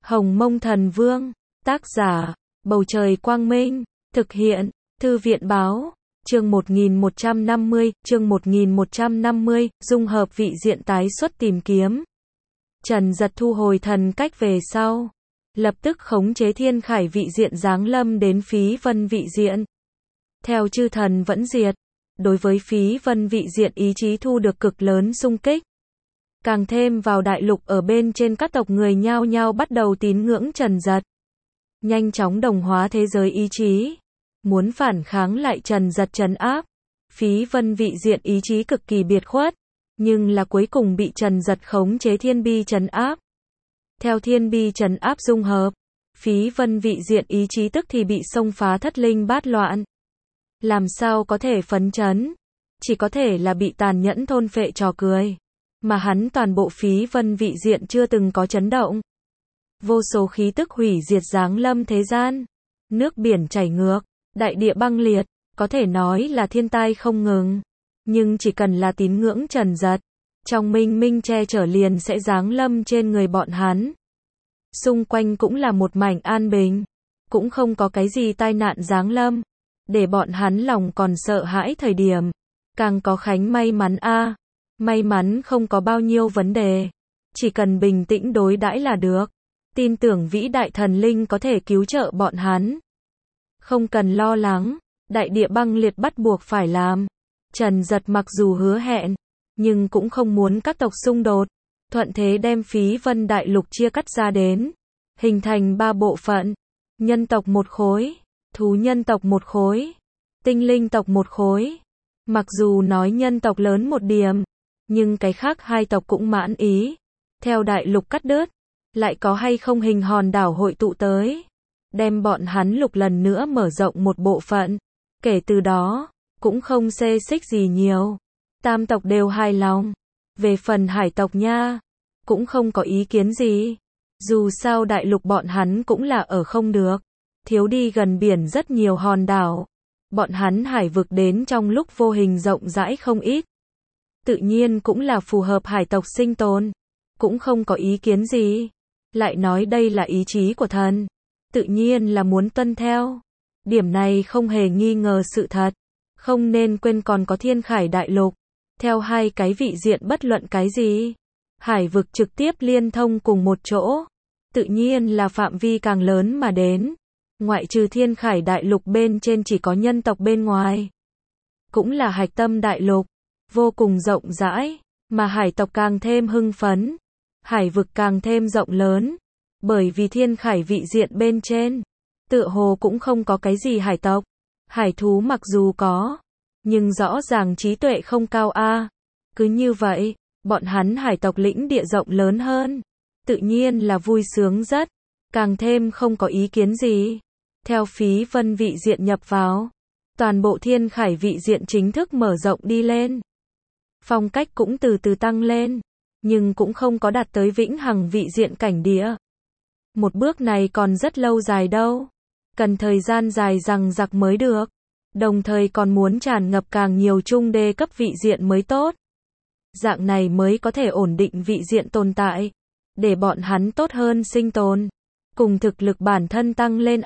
Hồng Mông Thần Vương, tác giả, Bầu Trời Quang Minh, thực hiện, Thư viện Báo, chương 1150, dung hợp vị diện tái xuất tìm kiếm. Trần Dật thu hồi thần cách về sau, lập tức khống chế thiên khải vị diện giáng lâm đến Phí Vân vị diện. Theo chư thần vẫn diệt, đối với Phí Vân vị diện ý chí thu được cực lớn xung kích. Càng thêm vào đại lục ở bên trên các tộc người nhao nhao bắt đầu tín ngưỡng Trần Dật. Nhanh chóng đồng hóa thế giới ý chí. Muốn phản kháng lại Trần Dật trấn áp. Phí Vân vị diện ý chí cực kỳ biệt khuất. Nhưng là cuối cùng bị Trần Dật khống chế thiên bi trấn áp. Theo thiên bi trấn áp dung hợp. Phí Vân vị diện ý chí tức thì bị xông phá thất linh bát loạn. Làm sao có thể phấn chấn. Chỉ có thể là bị tàn nhẫn thôn phệ trò cười. Mà hắn toàn bộ Phí Vân vị diện chưa từng có chấn động. Vô số khí tức hủy diệt giáng lâm thế gian. Nước biển chảy ngược, đại địa băng liệt, có thể nói là thiên tai không ngừng. Nhưng chỉ cần là tín ngưỡng Trần Dật, trong minh minh che chở liền sẽ giáng lâm trên người bọn hắn. Xung quanh cũng là một mảnh an bình, cũng không có cái gì tai nạn giáng lâm, để bọn hắn lòng còn sợ hãi thời điểm, càng có khánh may mắn may mắn không có bao nhiêu vấn đề, chỉ cần bình tĩnh đối đãi là được, tin tưởng vĩ đại thần linh có thể cứu trợ bọn hắn. Không cần lo lắng, đại địa băng liệt bắt buộc phải làm. Trần Dật mặc dù hứa hẹn, nhưng cũng không muốn các tộc xung đột, thuận thế đem Phí Vân đại lục chia cắt ra đến, hình thành 3 bộ phận, nhân tộc một khối, thú nhân tộc một khối, tinh linh tộc một khối. Mặc dù nói nhân tộc lớn một điểm, nhưng cái khác hai tộc cũng mãn ý. Theo đại lục cắt đứt, lại có hay không hình hòn đảo hội tụ tới, đem bọn hắn lục lần nữa mở rộng một bộ phận, kể từ đó, cũng không xê xích gì nhiều. Tam tộc đều hài lòng. Về phần hải tộc nha, cũng không có ý kiến gì. Dù sao đại lục bọn hắn cũng là ở không được. Thiếu đi gần biển rất nhiều hòn đảo. Bọn hắn hải vực đến trong lúc vô hình rộng rãi không ít. Tự nhiên cũng là phù hợp hải tộc sinh tồn. Cũng không có ý kiến gì. Lại nói đây là ý chí của thần. Tự nhiên là muốn tuân theo. Điểm này không hề nghi ngờ sự thật. Không nên quên còn có thiên khải đại lục. Theo hai cái vị diện bất luận cái gì. Hải vực trực tiếp liên thông cùng một chỗ. Tự nhiên là phạm vi càng lớn mà đến. Ngoại trừ thiên khải đại lục bên trên chỉ có nhân tộc bên ngoài. Cũng là hạch tâm đại lục. Vô cùng rộng rãi. Mà hải tộc càng thêm hưng phấn. Hải vực càng thêm rộng lớn. Bởi vì thiên khải vị diện bên trên. Tựa hồ cũng không có cái gì hải tộc. Hải thú mặc dù có. Nhưng rõ ràng trí tuệ không cao Cứ như vậy, bọn hắn hải tộc lĩnh địa rộng lớn hơn. Tự nhiên là vui sướng rất. Càng thêm không có ý kiến gì. Theo Phí Vân vị diện nhập vào. Toàn bộ thiên khải vị diện chính thức mở rộng đi lên. Phong cách cũng từ từ tăng lên. Nhưng cũng không có đạt tới vĩnh hằng vị diện cảnh địa. Một bước này còn rất lâu dài đâu. Cần thời gian dài dằng dặc mới được. Đồng thời còn muốn tràn ngập càng nhiều trung đê cấp vị diện mới tốt. Dạng này mới có thể ổn định vị diện tồn tại. Để bọn hắn tốt hơn sinh tồn. Cùng thực lực bản thân tăng lên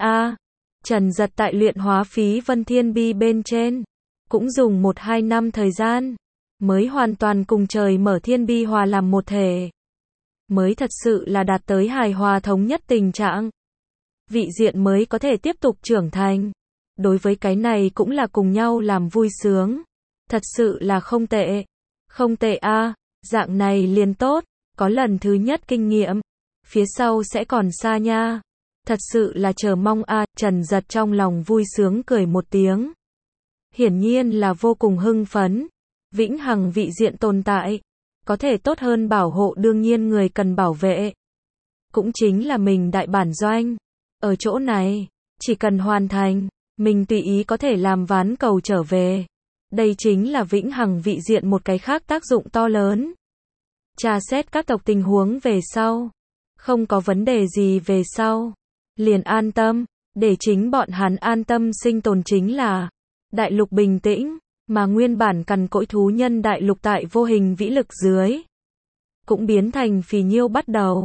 Trần Dật tại luyện hóa Phí Vân thiên bi bên trên. Cũng dùng 1-2 năm thời gian. Mới hoàn toàn cùng trời mở thiên bi hòa làm một thể. Mới thật sự là đạt tới hài hòa thống nhất tình trạng. Vị diện mới có thể tiếp tục trưởng thành. Đối với cái này cũng là cùng nhau làm vui sướng. Thật sự là không tệ. Không tệ dạng này liền tốt. Có lần thứ nhất kinh nghiệm. Phía sau sẽ còn xa nha. Thật sự là chờ mong Trần Dật trong lòng vui sướng cười một tiếng. Hiển nhiên là vô cùng hưng phấn. Vĩnh hằng vị diện tồn tại. Có thể tốt hơn bảo hộ đương nhiên người cần bảo vệ. Cũng chính là mình đại bản doanh. Ở chỗ này, chỉ cần hoàn thành. Mình tùy ý có thể làm ván cầu trở về. Đây chính là vĩnh hằng vị diện một cái khác tác dụng to lớn. Tra xét các tộc tình huống về sau. Không có vấn đề gì về sau. Liền an tâm. Để chính bọn hắn an tâm sinh tồn chính là đại lục bình tĩnh. Mà nguyên bản cằn cỗi thú nhân đại lục tại vô hình vĩ lực dưới. Cũng biến thành phì nhiêu bắt đầu.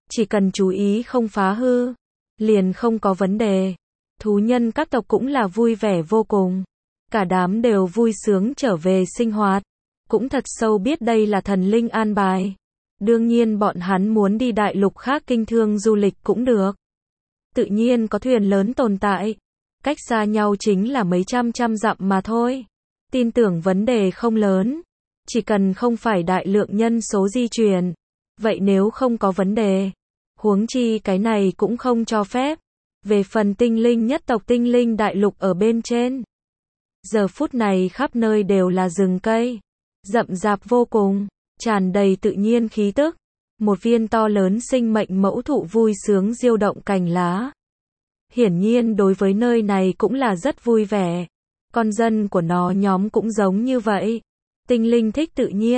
Chỉ cần chú ý không phá hư, liền không có vấn đề. Thú nhân các tộc cũng là vui vẻ vô cùng. Cả đám đều vui sướng trở về sinh hoạt. Cũng thật sâu biết đây là thần linh an bài. Đương nhiên bọn hắn muốn đi đại lục khác kinh thương du lịch cũng được. Tự nhiên có thuyền lớn tồn tại. Cách xa nhau chính là mấy trăm dặm mà thôi. Tin tưởng vấn đề không lớn. Chỉ cần không phải đại lượng nhân số di chuyển. Vậy nếu không có vấn đề. Huống chi cái này cũng không cho phép. Về phần tinh linh nhất tộc tinh linh đại lục ở bên trên. Giờ phút này khắp nơi đều là rừng cây. Rậm rạp vô cùng. Tràn đầy tự nhiên khí tức. Một viên to lớn sinh mệnh mẫu thụ vui sướng diêu động cành lá. Hiển nhiên đối với nơi này cũng là rất vui vẻ. Con dân của nó nhóm cũng giống như vậy. Tinh linh thích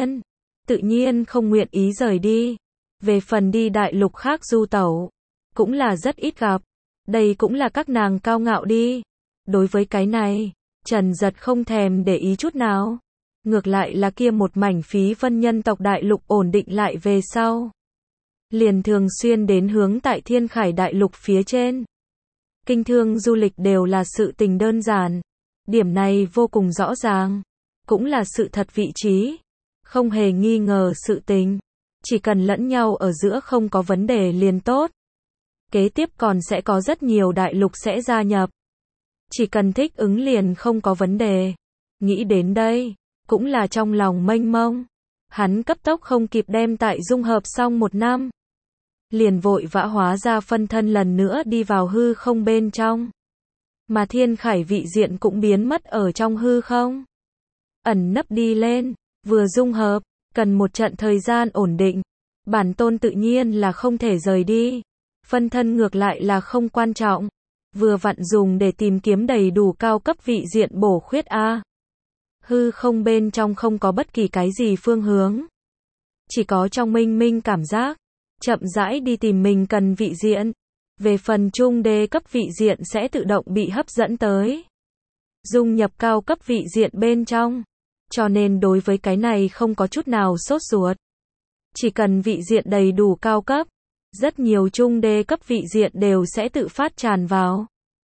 tự nhiên không nguyện ý rời đi. Về phần đi đại lục khác du tẩu, cũng là rất ít gặp. Đây cũng là các nàng cao ngạo đi. Đối với cái này, Trần Giật không thèm để ý chút nào. Ngược lại là kia một mảnh phí vân nhân tộc đại lục ổn định lại về sau. Liền thường xuyên đến hướng tại Thiên Khải đại lục phía trên. Kinh thương du lịch đều là sự tình đơn giản. Điểm này vô cùng rõ ràng. Cũng là sự thật vị trí. Không hề nghi ngờ sự tình. Chỉ cần lẫn nhau ở giữa không có vấn đề liền tốt. Kế tiếp còn sẽ có rất nhiều đại lục sẽ gia nhập. Chỉ cần thích ứng liền không có vấn đề. Nghĩ đến đây, cũng là trong lòng mênh mông. Hắn cấp tốc không kịp đem tại dung hợp xong 1 năm. Liền vội vã hóa ra phân thân lần nữa đi vào hư không bên trong. Mà Thiên Khải vị diện cũng biến mất ở trong hư không. Ẩn nấp đi lên, vừa dung hợp, cần một trận thời gian ổn định. Bản tôn tự nhiên là không thể rời đi. Phân thân ngược lại là không quan trọng. Vừa vặn dùng để tìm kiếm đầy đủ cao cấp vị diện bổ khuyết A. Hư không bên trong không có bất kỳ cái gì phương hướng. Chỉ có trong minh minh cảm giác. Chậm rãi đi tìm mình cần vị diện. Về phần trung đê cấp vị diện sẽ tự động bị hấp dẫn tới. Dung nhập cao cấp vị diện bên trong. Cho nên đối với cái này không có chút nào sốt ruột. Chỉ cần vị diện đầy đủ cao cấp. Rất nhiều trung đê cấp vị diện đều sẽ tự phát tràn vào.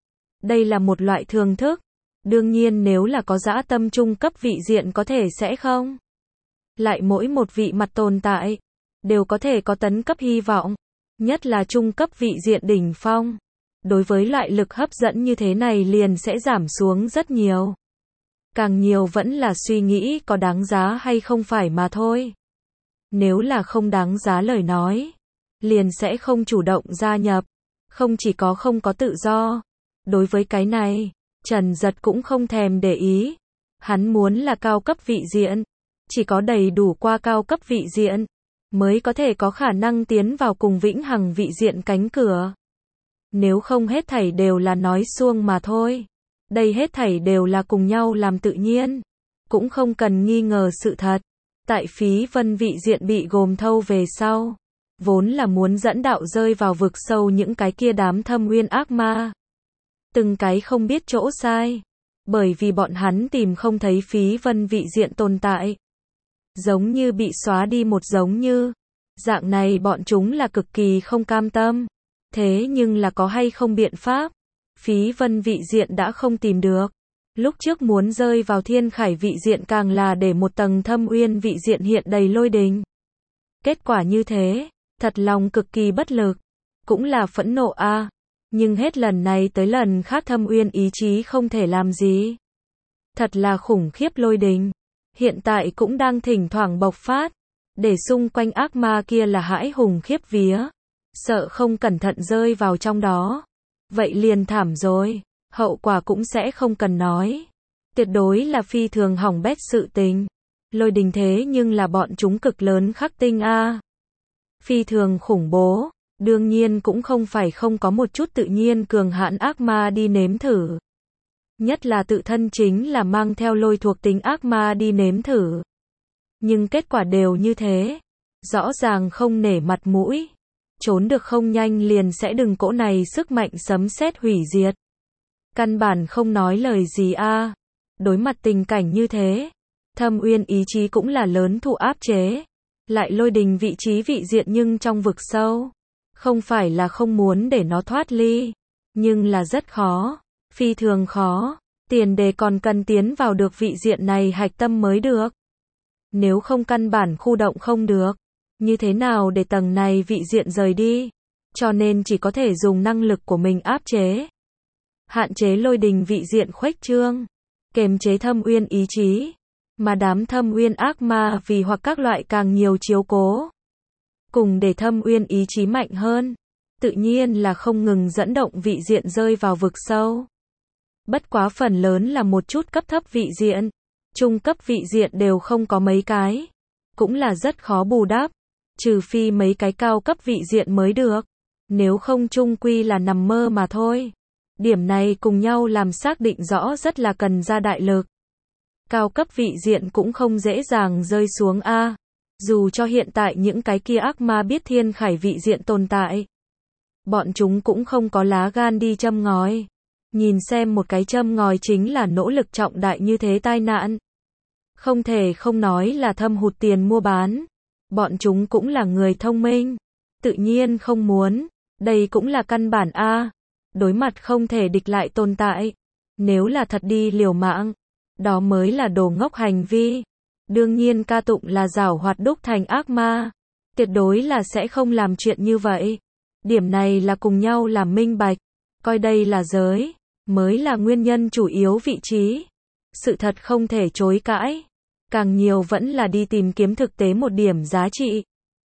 Đây là một loại thường thức. Đương nhiên nếu là có dã tâm trung cấp vị diện có thể sẽ không. Lại mỗi một vị mặt tồn tại. Đều có thể có tấn cấp hy vọng. Nhất là trung cấp vị diện đỉnh phong. Đối với loại lực hấp dẫn như thế này liền sẽ giảm xuống rất nhiều. Càng nhiều vẫn là suy nghĩ có đáng giá hay không phải mà thôi. Nếu là không đáng giá lời nói. Liền sẽ không chủ động gia nhập. Không chỉ có không có tự do. Đối với cái này, Trần Giật cũng không thèm để ý. Hắn muốn là cao cấp vị diện. Chỉ có đầy đủ qua cao cấp vị diện. Mới có thể có khả năng tiến vào cùng vĩnh hằng vị diện cánh cửa. Nếu không hết thảy đều là nói suông mà thôi. Đây hết thảy đều là cùng nhau làm tự nhiên. Cũng không cần nghi ngờ sự thật. Tại phí vân vị diện bị gồm thâu về sau. Vốn là muốn dẫn đạo rơi vào vực sâu những cái kia đám thâm uyên ác ma. Từng cái không biết chỗ sai. Bởi vì bọn hắn tìm không thấy phí vân vị diện tồn tại. Giống như bị xóa đi một giống như. Dạng này bọn chúng là cực kỳ không cam tâm. Thế nhưng là có hay không biện pháp. Phí vân vị diện đã không tìm được. Lúc trước muốn rơi vào Thiên Khải vị diện càng là để một tầng thâm uyên vị diện hiện đầy lôi đình. Kết quả như thế, thật lòng cực kỳ bất lực. Cũng là phẫn nộ a. Nhưng hết lần này tới lần khác thâm uyên ý chí không thể làm gì. Thật là khủng khiếp lôi đình. Hiện tại cũng đang thỉnh thoảng bộc phát. Để xung quanh ác ma kia là hãi hùng khiếp vía. Sợ không cẩn thận rơi vào trong đó. Vậy liền thảm rồi. Hậu quả cũng sẽ không cần nói. Tuyệt đối là phi thường hỏng bét sự tình. Lôi đình thế nhưng là bọn chúng cực lớn khắc tinh a. Phi thường khủng bố. Đương nhiên cũng không phải không có một chút tự nhiên cường hãn ác ma đi nếm thử. Nhất là tự thân chính là mang theo lôi thuộc tính ác ma đi nếm thử. Nhưng kết quả đều như thế. Rõ ràng không nể mặt mũi. Trốn được không nhanh liền sẽ đừng cỗ này sức mạnh sấm sét hủy diệt. Căn bản không nói lời gì a. Đối mặt tình cảnh như thế. Thâm uyên ý chí cũng là lớn thụ áp chế. Lại lôi đình vị trí vị diện nhưng trong vực sâu. Không phải là không muốn để nó thoát ly, nhưng là rất khó, phi thường khó. Tiền đề còn cần tiến vào được vị diện này hạch tâm mới được. Nếu không căn bản khu động không được, như thế nào để tầng này vị diện rời đi? Cho nên chỉ có thể dùng năng lực của mình áp chế. Hạn chế lôi đình vị diện khuếch trương, kềm chế thâm uyên ý chí. Mà đám thâm uyên ác ma vì hoặc các loại càng nhiều chiếu cố. Cùng để thâm uyên ý chí mạnh hơn, tự nhiên là không ngừng dẫn động vị diện rơi vào vực sâu. Bất quá phần lớn là một chút cấp thấp vị diện, trung cấp vị diện đều không có mấy cái. Cũng là rất khó bù đắp, trừ phi mấy cái cao cấp vị diện mới được. Nếu không chung quy là nằm mơ mà thôi. Điểm này cùng nhau làm xác định rõ rất là cần ra đại lực. Cao cấp vị diện cũng không dễ dàng rơi xuống a. Dù cho hiện tại những cái kia ác ma biết thiên khải vị diện tồn tại, bọn chúng cũng không có lá gan đi châm ngòi. Nhìn xem một cái châm ngòi chính là nỗ lực trọng đại như thế tai nạn. Không thể không nói là thâm hụt tiền mua bán. Bọn chúng cũng là người thông minh, tự nhiên không muốn. Đây cũng là căn bản a. Đối mặt không thể địch lại tồn tại. Nếu là thật đi liều mạng, đó mới là đồ ngốc hành vi. Đương nhiên ca tụng là giảo hoạt đúc thành ác ma. Tuyệt đối là sẽ không làm chuyện như vậy. Điểm này là cùng nhau làm minh bạch. Coi đây là giới, mới là nguyên nhân chủ yếu vị trí. Sự thật không thể chối cãi. Càng nhiều vẫn là đi tìm kiếm thực tế một điểm giá trị.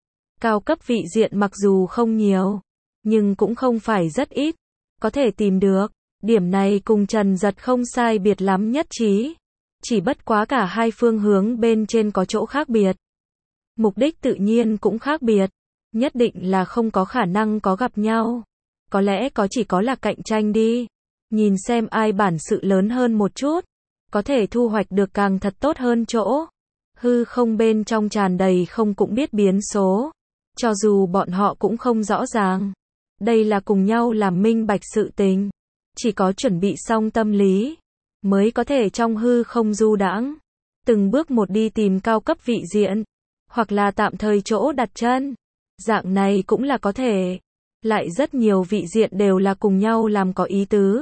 Cao cấp vị diện mặc dù không nhiều, nhưng cũng không phải rất ít. Có thể tìm được. Điểm này cùng Trần Giật không sai biệt lắm nhất trí. Chỉ bất quá cả hai phương hướng bên trên có chỗ khác biệt. Mục đích tự nhiên cũng khác biệt. Nhất định là không có khả năng có gặp nhau. Có lẽ có chỉ có là cạnh tranh đi. Nhìn xem ai bản sự lớn hơn một chút. Có thể thu hoạch được càng thật tốt hơn chỗ. Hư không bên trong tràn đầy không cũng biết biến số. Cho dù bọn họ cũng không rõ ràng. Đây là cùng nhau làm minh bạch sự tình. Chỉ có chuẩn bị xong tâm lý, mới có thể trong hư không du đãng. Từng bước một đi tìm cao cấp vị diện. Hoặc là tạm thời chỗ đặt chân. Dạng này cũng là có thể. Lại rất nhiều vị diện đều là cùng nhau làm có ý tứ.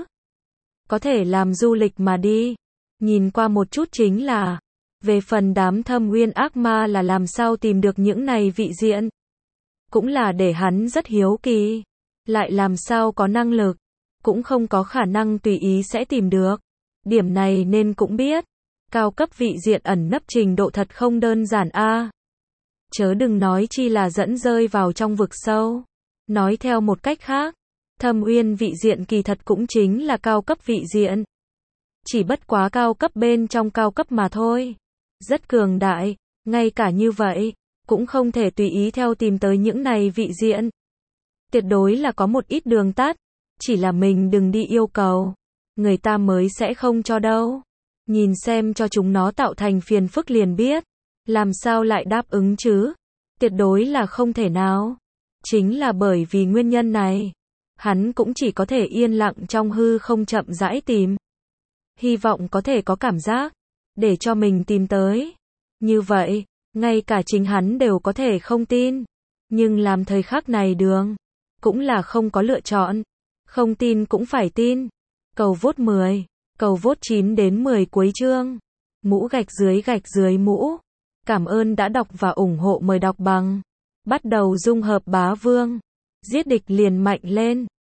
Có thể làm du lịch mà đi. Nhìn qua một chút chính là. Về phần đám thâm uyên ác ma là làm sao tìm được những này vị diện. Cũng là để hắn rất hiếu kỳ. Lại làm sao có năng lực. Cũng không có khả năng tùy ý sẽ tìm được. Điểm này nên cũng biết. Cao cấp vị diện ẩn nấp trình độ thật không đơn giản a. Chớ đừng nói chi là dẫn rơi vào trong vực sâu. Nói theo một cách khác, thâm uyên vị diện kỳ thật cũng chính là cao cấp vị diện. Chỉ bất quá cao cấp bên trong cao cấp mà thôi. Rất cường đại, ngay cả như vậy, cũng không thể tùy ý theo tìm tới những này vị diện. Tuyệt đối là có một ít đường tắt, chỉ là mình đừng đi yêu cầu. Người ta mới sẽ không cho đâu. Nhìn xem cho chúng nó tạo thành phiền phức liền biết. Làm sao lại đáp ứng chứ? Tuyệt đối là không thể nào. Chính là bởi vì nguyên nhân này, hắn cũng chỉ có thể yên lặng trong hư không chậm rãi tìm. Hy vọng có thể có cảm giác, để cho mình tìm tới. Như vậy, ngay cả chính hắn đều có thể không tin. Nhưng làm thời khắc này đường, cũng là không có lựa chọn. Không tin cũng phải tin. Cầu vote 10, cầu vote 9 đến 10 cuối chương. Mũ gạch dưới mũ. Cảm ơn đã đọc và ủng hộ, mời đọc bằng. Bắt đầu dung hợp bá vương. Giết địch liền mạnh lên.